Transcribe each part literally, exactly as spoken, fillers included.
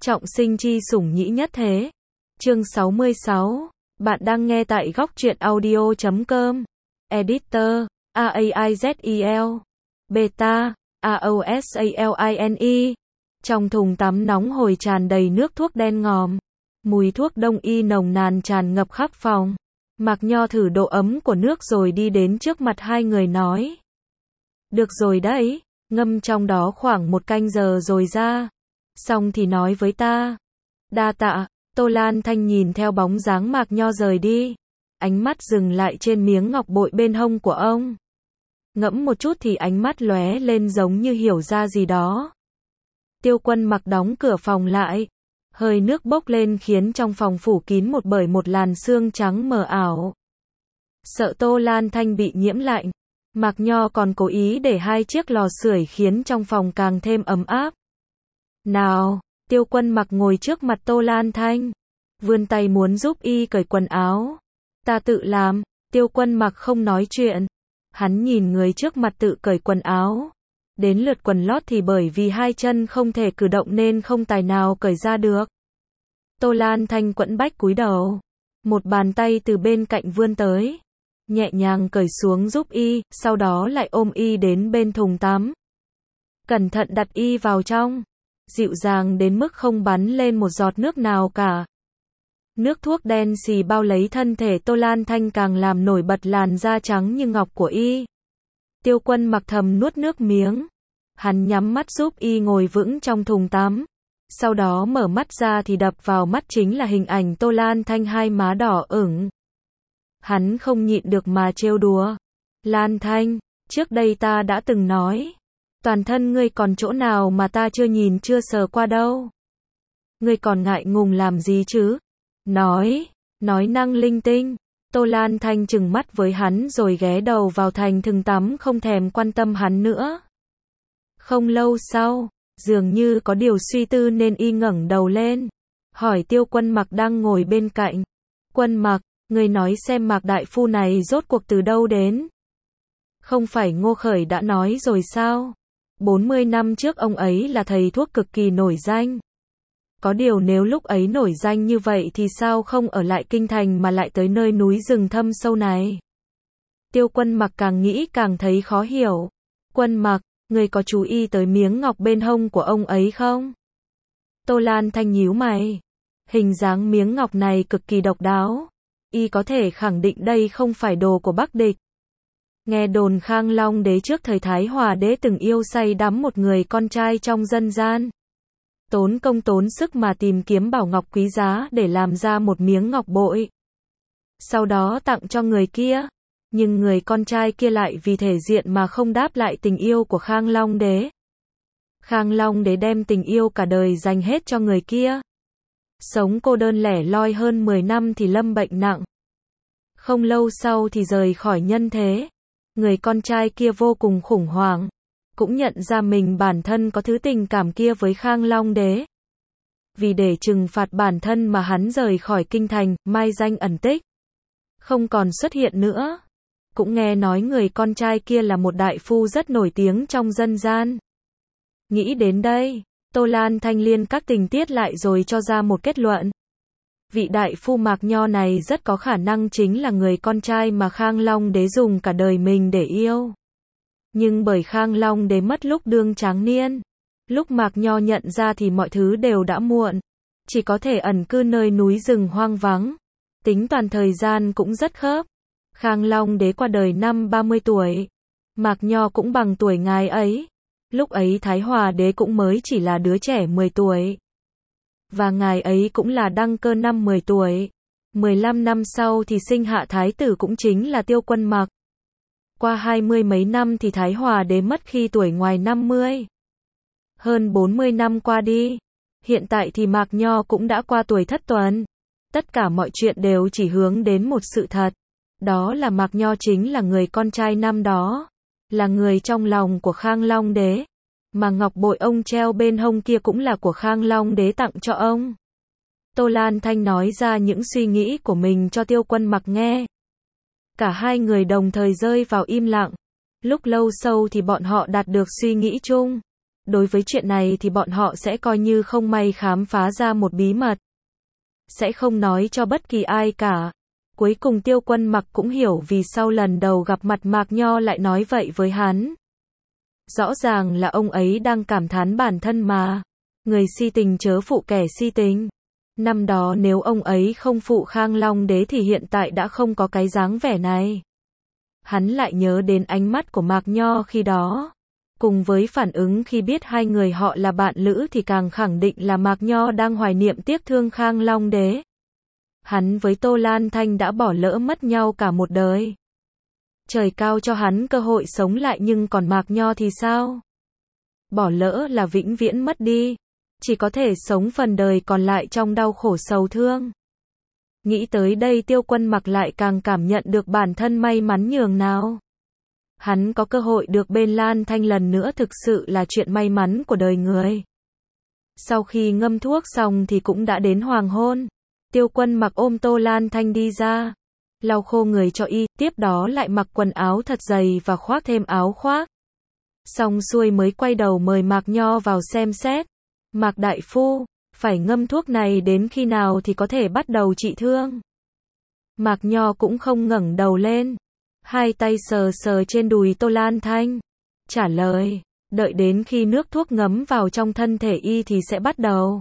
Trọng sinh chi sủng nhĩ nhất thế. Chương sáu mươi sáu. Bạn đang nghe tại góc truyện audio chấm com. Editor. A A I Z E L. Beta. A O S A L I N E. Trong thùng tắm nóng hổi tràn đầy nước thuốc đen ngòm. Mùi thuốc đông y nồng nàn tràn ngập khắp phòng. Mạc Nho thử độ ấm của nước rồi đi đến trước mặt hai người nói. Được rồi đấy, ngâm trong đó khoảng một canh giờ rồi ra. Xong thì nói với ta. Đa tạ. Tô Lan Thanh nhìn theo bóng dáng Mạc Nho rời đi. Ánh mắt dừng lại trên miếng ngọc bội bên hông của ông. Ngẫm một chút thì ánh mắt lóe lên giống như hiểu ra gì đó. Tiêu Quân Mặc đóng cửa phòng lại. Hơi nước bốc lên khiến trong phòng phủ kín một bởi một làn sương trắng mờ ảo. Sợ Tô Lan Thanh bị nhiễm lạnh, Mạc Nho còn cố ý để hai chiếc lò sưởi khiến trong phòng càng thêm ấm áp. Nào, Tiêu Quân Mặc ngồi trước mặt Tô Lan Thanh, vươn tay muốn giúp y cởi quần áo. Ta tự làm. Tiêu Quân Mặc không nói chuyện. Hắn nhìn người trước mặt tự cởi quần áo. Đến lượt quần lót thì bởi vì hai chân không thể cử động nên không tài nào cởi ra được. Tô Lan Thanh quẫn bách cúi đầu. Một bàn tay từ bên cạnh vươn tới, nhẹ nhàng cởi xuống giúp y, sau đó lại ôm y đến bên thùng tắm. Cẩn thận đặt y vào trong. Dịu dàng đến mức không bắn lên một giọt nước nào cả. Nước thuốc đen xì bao lấy thân thể Tô Lan Thanh càng làm nổi bật làn da trắng như ngọc của y. Tiêu Quân Mặc thầm nuốt nước miếng. Hắn nhắm mắt giúp y ngồi vững trong thùng tắm. Sau đó mở mắt ra thì đập vào mắt chính là hình ảnh Tô Lan Thanh hai má đỏ ửng. Hắn không nhịn được mà trêu đùa. Lan Thanh, trước đây ta đã từng nói. Toàn thân ngươi còn chỗ nào mà ta chưa nhìn chưa sờ qua đâu. Ngươi còn ngại ngùng làm gì chứ? Nói, nói năng linh tinh. Tô Lan Thanh trừng mắt với hắn rồi ghé đầu vào thành thừng tắm không thèm quan tâm hắn nữa. Không lâu sau, dường như có điều suy tư nên y ngẩng đầu lên, hỏi Tiêu Quân Mặc đang ngồi bên cạnh. Quân Mặc, ngươi nói xem Mạc đại phu này rốt cuộc từ đâu đến? Không phải Ngô Khởi đã nói rồi sao? bốn mươi năm trước ông ấy là thầy thuốc cực kỳ nổi danh. Có điều nếu lúc ấy nổi danh như vậy thì sao không ở lại kinh thành mà lại tới nơi núi rừng thâm sâu này? Tiêu Quân Mặc càng nghĩ càng thấy khó hiểu. Quân Mặc, ngươi có chú ý tới miếng ngọc bên hông của ông ấy không? Tô Lan Thanh nhíu mày. Hình dáng miếng ngọc này cực kỳ độc đáo. Y có thể khẳng định đây không phải đồ của Bắc địch. Nghe đồn Khang Long đế trước thời Thái Hòa đế từng yêu say đắm một người con trai trong dân gian. Tốn công tốn sức mà tìm kiếm bảo ngọc quý giá để làm ra một miếng ngọc bội. Sau đó tặng cho người kia. Nhưng người con trai kia lại vì thể diện mà không đáp lại tình yêu của Khang Long đế. Khang Long đế đem tình yêu cả đời dành hết cho người kia. Sống cô đơn lẻ loi hơn mười năm thì lâm bệnh nặng. Không lâu sau thì rời khỏi nhân thế. Người con trai kia vô cùng khủng hoảng. Cũng nhận ra mình bản thân có thứ tình cảm kia với Khang Long đế. Vì để trừng phạt bản thân mà hắn rời khỏi kinh thành, mai danh ẩn tích. Không còn xuất hiện nữa. Cũng nghe nói người con trai kia là một đại phu rất nổi tiếng trong dân gian. Nghĩ đến đây, Tô Lan Thanh liên các tình tiết lại rồi cho ra một kết luận. Vị đại phu Mạc Nho này rất có khả năng chính là người con trai mà Khang Long đế dùng cả đời mình để yêu. Nhưng bởi Khang Long đế mất lúc đương tráng niên, lúc Mạc Nho nhận ra thì mọi thứ đều đã muộn. Chỉ có thể ẩn cư nơi núi rừng hoang vắng. Tính toàn thời gian cũng rất khớp. Khang Long đế qua đời năm ba mươi tuổi. Mạc Nho cũng bằng tuổi ngài ấy. Lúc ấy Thái Hòa đế cũng mới chỉ là đứa trẻ mười tuổi. Và ngài ấy cũng là đăng cơ năm mười tuổi. mười lăm năm sau thì sinh hạ thái tử cũng chính là Tiêu Quân Mặc. Qua hai mươi mấy năm thì Thái Hòa đế mất khi tuổi ngoài năm mươi. Hơn bốn mươi năm qua đi. Hiện tại thì Mạc Nho cũng đã qua tuổi thất tuần. Tất cả mọi chuyện đều chỉ hướng đến một sự thật. Đó là Mạc Nho chính là người con trai năm đó. Là người trong lòng của Khang Long đế. Mà ngọc bội ông treo bên hông kia cũng là của Khang Long đế tặng cho ông. Tô Lan Thanh nói ra những suy nghĩ của mình cho Tiêu Quân Mặc nghe. Cả hai người đồng thời rơi vào im lặng. Lúc lâu sau thì bọn họ đạt được suy nghĩ chung. Đối với chuyện này thì bọn họ sẽ coi như không may khám phá ra một bí mật. Sẽ không nói cho bất kỳ ai cả. Cuối cùng Tiêu Quân Mặc cũng hiểu vì sau lần đầu gặp mặt Mạc Nho lại nói vậy với hắn. Rõ ràng là ông ấy đang cảm thán bản thân mà. Người si tình chớ phụ kẻ si tình. Năm đó nếu ông ấy không phụ Khang Long Đế thì hiện tại đã không có cái dáng vẻ này. Hắn lại nhớ đến ánh mắt của Mạc Nho khi đó. Cùng với phản ứng khi biết hai người họ là bạn lữ thì càng khẳng định là Mạc Nho đang hoài niệm tiếc thương Khang Long Đế. Hắn với Tô Lan Thanh đã bỏ lỡ mất nhau cả một đời. Trời cao cho hắn cơ hội sống lại nhưng còn Mạc Nho thì sao? Bỏ lỡ là vĩnh viễn mất đi. Chỉ có thể sống phần đời còn lại trong đau khổ sầu thương. Nghĩ tới đây Tiêu Quân Mặc lại càng cảm nhận được bản thân may mắn nhường nào. Hắn có cơ hội được bên Lan Thanh lần nữa thực sự là chuyện may mắn của đời người. Sau khi ngâm thuốc xong thì cũng đã đến hoàng hôn. Tiêu Quân Mặc ôm Tô Lan Thanh đi ra. Lau khô người cho y, tiếp đó lại mặc quần áo thật dày và khoác thêm áo khoác. Xong xuôi mới quay đầu mời Mạc Nho vào xem xét. Mạc đại phu, phải ngâm thuốc này đến khi nào thì có thể bắt đầu trị thương? Mạc Nho cũng không ngẩng đầu lên. Hai tay sờ sờ trên đùi Tô Lan Thanh. Trả lời, đợi đến khi nước thuốc ngấm vào trong thân thể y thì sẽ bắt đầu.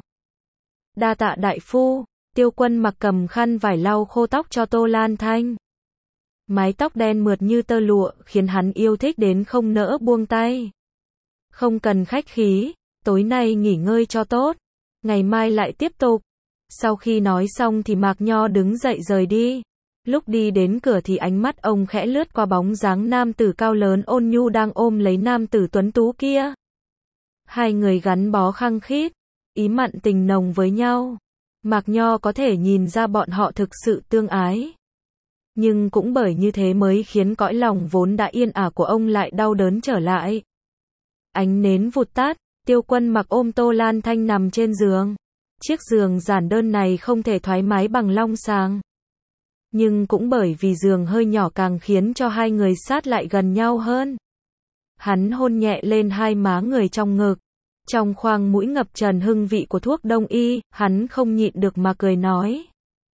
Đa tạ đại phu. Tiêu Quân Mặc cầm khăn vải lau khô tóc cho Tô Lan Thanh. Mái tóc đen mượt như tơ lụa khiến hắn yêu thích đến không nỡ buông tay. Không cần khách khí, tối nay nghỉ ngơi cho tốt, ngày mai lại tiếp tục. Sau khi nói xong thì Mạc Nho đứng dậy rời đi. Lúc đi đến cửa thì ánh mắt ông khẽ lướt qua bóng dáng nam tử cao lớn ôn nhu đang ôm lấy nam tử tuấn tú kia. Hai người gắn bó khăng khít, ý mặn tình nồng với nhau. Mạc Nho có thể nhìn ra bọn họ thực sự tương ái. Nhưng cũng bởi như thế mới khiến cõi lòng vốn đã yên ả của ông lại đau đớn trở lại. Ánh nến vụt tắt, Tiêu Quân Mặc ôm Tô Lan Thanh nằm trên giường. Chiếc giường giản đơn này không thể thoải mái bằng long sàng. Nhưng cũng bởi vì giường hơi nhỏ càng khiến cho hai người sát lại gần nhau hơn. Hắn hôn nhẹ lên hai má người trong ngực. Trong khoang mũi ngập tràn hương vị của thuốc đông y, hắn không nhịn được mà cười nói.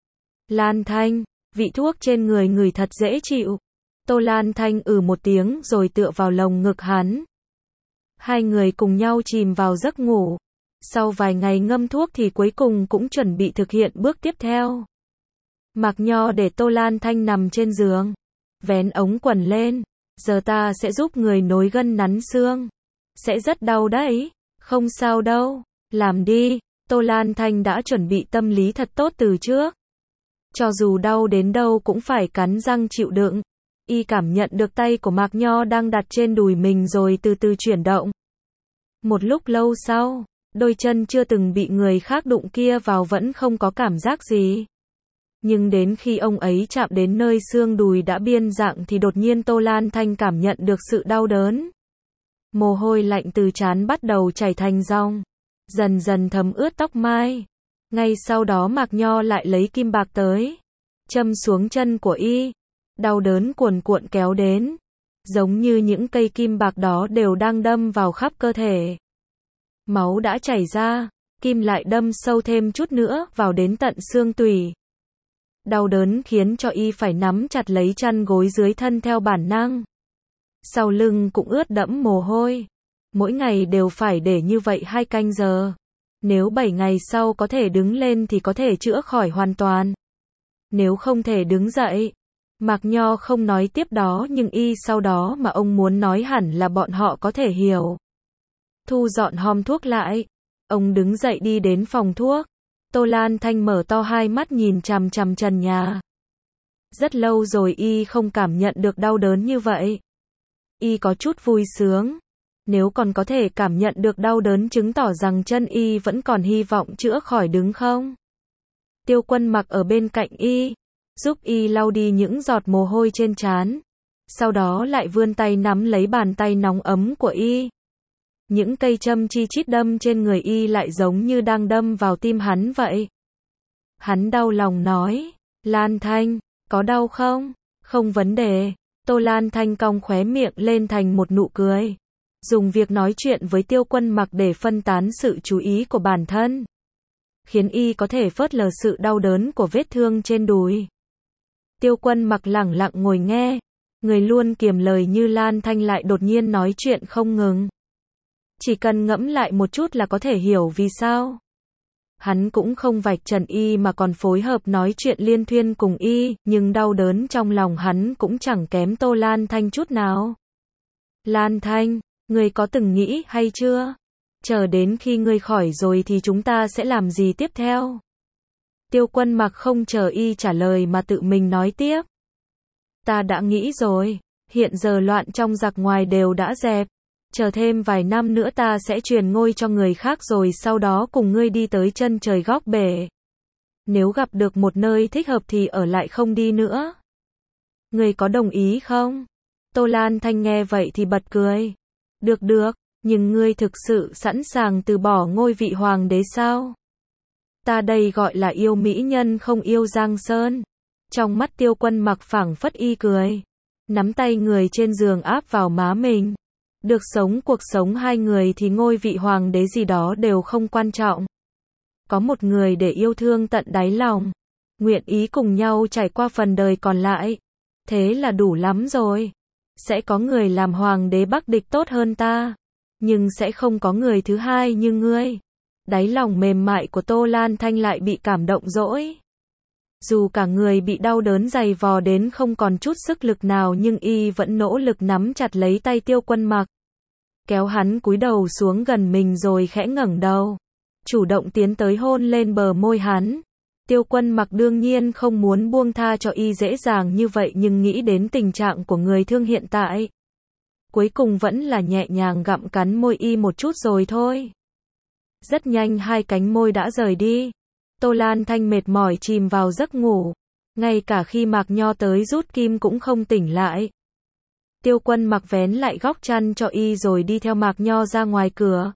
Lan Thanh, vị thuốc trên người người thật dễ chịu. Tô Lan Thanh ừ một tiếng rồi tựa vào lồng ngực hắn. Hai người cùng nhau chìm vào giấc ngủ. Sau vài ngày ngâm thuốc thì cuối cùng cũng chuẩn bị thực hiện bước tiếp theo. Mạc Nho để Tô Lan Thanh nằm trên giường. Vén ống quần lên. Giờ ta sẽ giúp người nối gân nắn xương. Sẽ rất đau đấy. Không sao đâu. Làm đi. Tô Lan Thanh đã chuẩn bị tâm lý thật tốt từ trước. Cho dù đau đến đâu cũng phải cắn răng chịu đựng. Y cảm nhận được tay của Mạc Nho đang đặt trên đùi mình rồi từ từ chuyển động. Một lúc lâu sau, đôi chân chưa từng bị người khác đụng kia vào vẫn không có cảm giác gì. Nhưng đến khi ông ấy chạm đến nơi xương đùi đã biên dạng thì đột nhiên Tô Lan Thanh cảm nhận được sự đau đớn. Mồ hôi lạnh từ trán bắt đầu chảy thành dòng, dần dần thấm ướt tóc mai. Ngay sau đó Mạc Nho lại lấy kim bạc tới, châm xuống chân của y. Đau đớn cuồn cuộn kéo đến, giống như những cây kim bạc đó đều đang đâm vào khắp cơ thể. Máu đã chảy ra, kim lại đâm sâu thêm chút nữa vào đến tận xương tủy. Đau đớn khiến cho y phải nắm chặt lấy chăn gối dưới thân theo bản năng. Sau lưng cũng ướt đẫm mồ hôi. Mỗi ngày đều phải để như vậy hai canh giờ. Nếu bảy ngày sau có thể đứng lên thì có thể chữa khỏi hoàn toàn. Nếu không thể đứng dậy. Mạc Nho không nói tiếp đó nhưng y sau đó mà ông muốn nói hẳn là bọn họ có thể hiểu. Thu dọn hòm thuốc lại. Ông đứng dậy đi đến phòng thuốc. Tô Lan Thanh mở to hai mắt nhìn chằm chằm trần nhà. Rất lâu rồi y không cảm nhận được đau đớn như vậy. Y có chút vui sướng. Nếu còn có thể cảm nhận được đau đớn chứng tỏ rằng chân y vẫn còn hy vọng chữa khỏi đứng không? Tiêu Quân Mặc ở bên cạnh y, giúp y lau đi những giọt mồ hôi trên trán. Sau đó lại vươn tay nắm lấy bàn tay nóng ấm của y. Những cây châm chi chít đâm trên người y lại giống như đang đâm vào tim hắn vậy. Hắn đau lòng nói, Lan Thanh, có đau không? Không vấn đề. Tô Lan Thanh cong khóe miệng lên thành một nụ cười. dùng việc nói chuyện với Tiêu Quân Mặc để phân tán sự chú ý của bản thân, khiến y có thể phớt lờ sự đau đớn của vết thương trên đùi. Tiêu Quân Mặc lẳng lặng ngồi nghe, người luôn kiềm lời như Lan Thanh lại đột nhiên nói chuyện không ngừng. Chỉ cần ngẫm lại một chút là có thể hiểu vì sao. Hắn cũng không vạch trần y mà còn phối hợp nói chuyện liên thuyên cùng y, nhưng đau đớn trong lòng hắn cũng chẳng kém Tô Lan Thanh chút nào. Lan Thanh, ngươi có từng nghĩ hay chưa? Chờ đến khi ngươi khỏi rồi thì chúng ta sẽ làm gì tiếp theo? Tiêu Quân Mặc không chờ y trả lời mà tự mình nói tiếp. Ta đã nghĩ rồi, hiện giờ loạn trong giặc ngoài đều đã dẹp. Chờ thêm vài năm nữa ta sẽ truyền ngôi cho người khác rồi sau đó cùng ngươi đi tới chân trời góc bể. Nếu gặp được một nơi thích hợp thì ở lại không đi nữa. Ngươi có đồng ý không? Tô Lan Thanh nghe vậy thì bật cười. Được được, nhưng ngươi thực sự sẵn sàng từ bỏ ngôi vị hoàng đế sao? Ta đây gọi là yêu mỹ nhân không yêu Giang Sơn. Trong mắt Tiêu Quân Mặc phảng phất y cười. Nắm tay người trên giường áp vào má mình. Được sống cuộc sống hai người thì ngôi vị hoàng đế gì đó đều không quan trọng. Có một người để yêu thương tận đáy lòng, nguyện ý cùng nhau trải qua phần đời còn lại. Thế là đủ lắm rồi. Sẽ có người làm hoàng đế bắc địch tốt hơn ta. Nhưng sẽ không có người thứ hai như ngươi. Đáy lòng mềm mại của Tô Lan Thanh lại bị cảm động dỗi. Dù cả người bị đau đớn dày vò đến không còn chút sức lực nào nhưng y vẫn nỗ lực nắm chặt lấy tay Tiêu Quân Mặc. Kéo hắn cúi đầu xuống gần mình rồi khẽ ngẩng đầu. Chủ động tiến tới hôn lên bờ môi hắn. Tiêu Quân Mặc đương nhiên không muốn buông tha cho y dễ dàng như vậy nhưng nghĩ đến tình trạng của người thương hiện tại. Cuối cùng vẫn là nhẹ nhàng gặm cắn môi y một chút rồi thôi. Rất nhanh hai cánh môi đã rời đi. Tô Lan Thanh mệt mỏi chìm vào giấc ngủ. Ngay cả khi Mạc Nho tới rút kim cũng không tỉnh lại. Tiêu Quân Mặc vén lại góc chăn cho y rồi đi theo Mạc Nho ra ngoài cửa.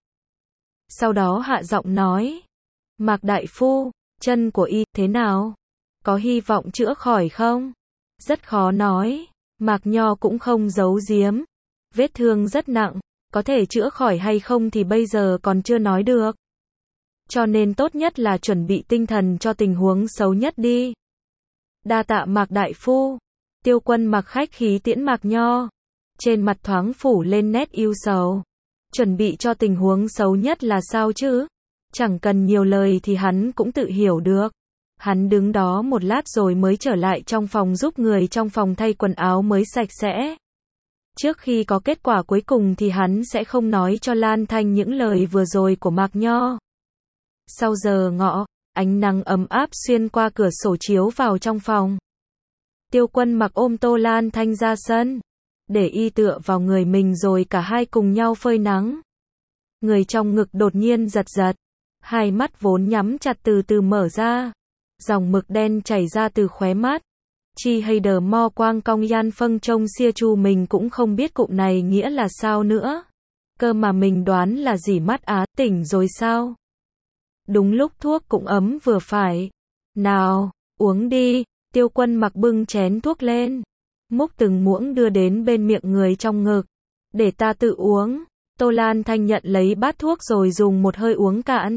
Sau đó hạ giọng nói. Mạc đại phu, chân của y thế nào? Có hy vọng chữa khỏi không? Rất khó nói. Mạc Nho cũng không giấu giếm. Vết thương rất nặng. Có thể chữa khỏi hay không thì bây giờ còn chưa nói được. Cho nên tốt nhất là chuẩn bị tinh thần cho tình huống xấu nhất đi. Đa tạ Mạc đại phu. Tiêu Quân Mặc khách khí tiễn Mạc Nho. Trên mặt thoáng phủ lên nét ưu sầu. Chuẩn bị cho tình huống xấu nhất là sao chứ? Chẳng cần nhiều lời thì hắn cũng tự hiểu được. Hắn đứng đó một lát rồi mới trở lại trong phòng giúp người trong phòng thay quần áo mới sạch sẽ. Trước khi có kết quả cuối cùng thì hắn sẽ không nói cho Lan Thanh những lời vừa rồi của Mạc Nho. Sau giờ ngọ, ánh nắng ấm áp xuyên qua cửa sổ chiếu vào trong phòng. Tiêu Quân Mặc ôm Tô Lan Thanh ra sân, để y tựa vào người mình rồi cả hai cùng nhau phơi nắng. Người trong ngực đột nhiên giật giật, hai mắt vốn nhắm chặt từ từ mở ra, dòng mực đen chảy ra từ khóe mắt. Chi hay đờ mo quang cong yan phân trông xia chu mình cũng không biết cụm này nghĩa là sao nữa. Cơ mà mình đoán là gì mắt á, tỉnh rồi sao? Đúng lúc thuốc cũng ấm vừa phải. Nào, uống đi. Tiêu Quân Mặc bưng chén thuốc lên, múc từng muỗng đưa đến bên miệng người trong ngực. Để ta tự uống. Tô Lan Thanh nhận lấy bát thuốc rồi dùng một hơi uống cạn.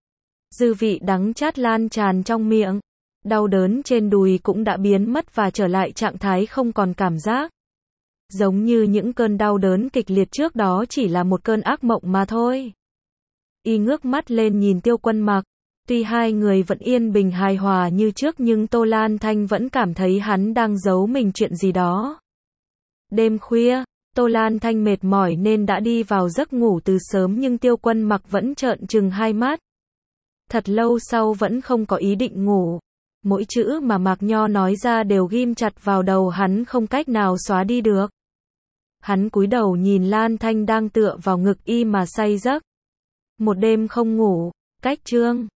Dư vị đắng chát lan tràn trong miệng. Đau đớn trên đùi cũng đã biến mất và trở lại trạng thái không còn cảm giác. Giống như những cơn đau đớn kịch liệt trước đó chỉ là một cơn ác mộng mà thôi. Y ngước mắt lên nhìn Tiêu Quân Mặc. Tuy hai người vẫn yên bình hài hòa như trước nhưng Tô Lan Thanh vẫn cảm thấy hắn đang giấu mình chuyện gì đó. Đêm khuya, Tô Lan Thanh mệt mỏi nên đã đi vào giấc ngủ từ sớm nhưng Tiêu Quân Mặc vẫn trợn trừng hai mắt. Thật lâu sau vẫn không có ý định ngủ. Mỗi chữ mà Mạc Nho nói ra đều ghim chặt vào đầu hắn không cách nào xóa đi được. Hắn cúi đầu nhìn Lan Thanh đang tựa vào ngực y mà say giấc. Một đêm không ngủ, cách chương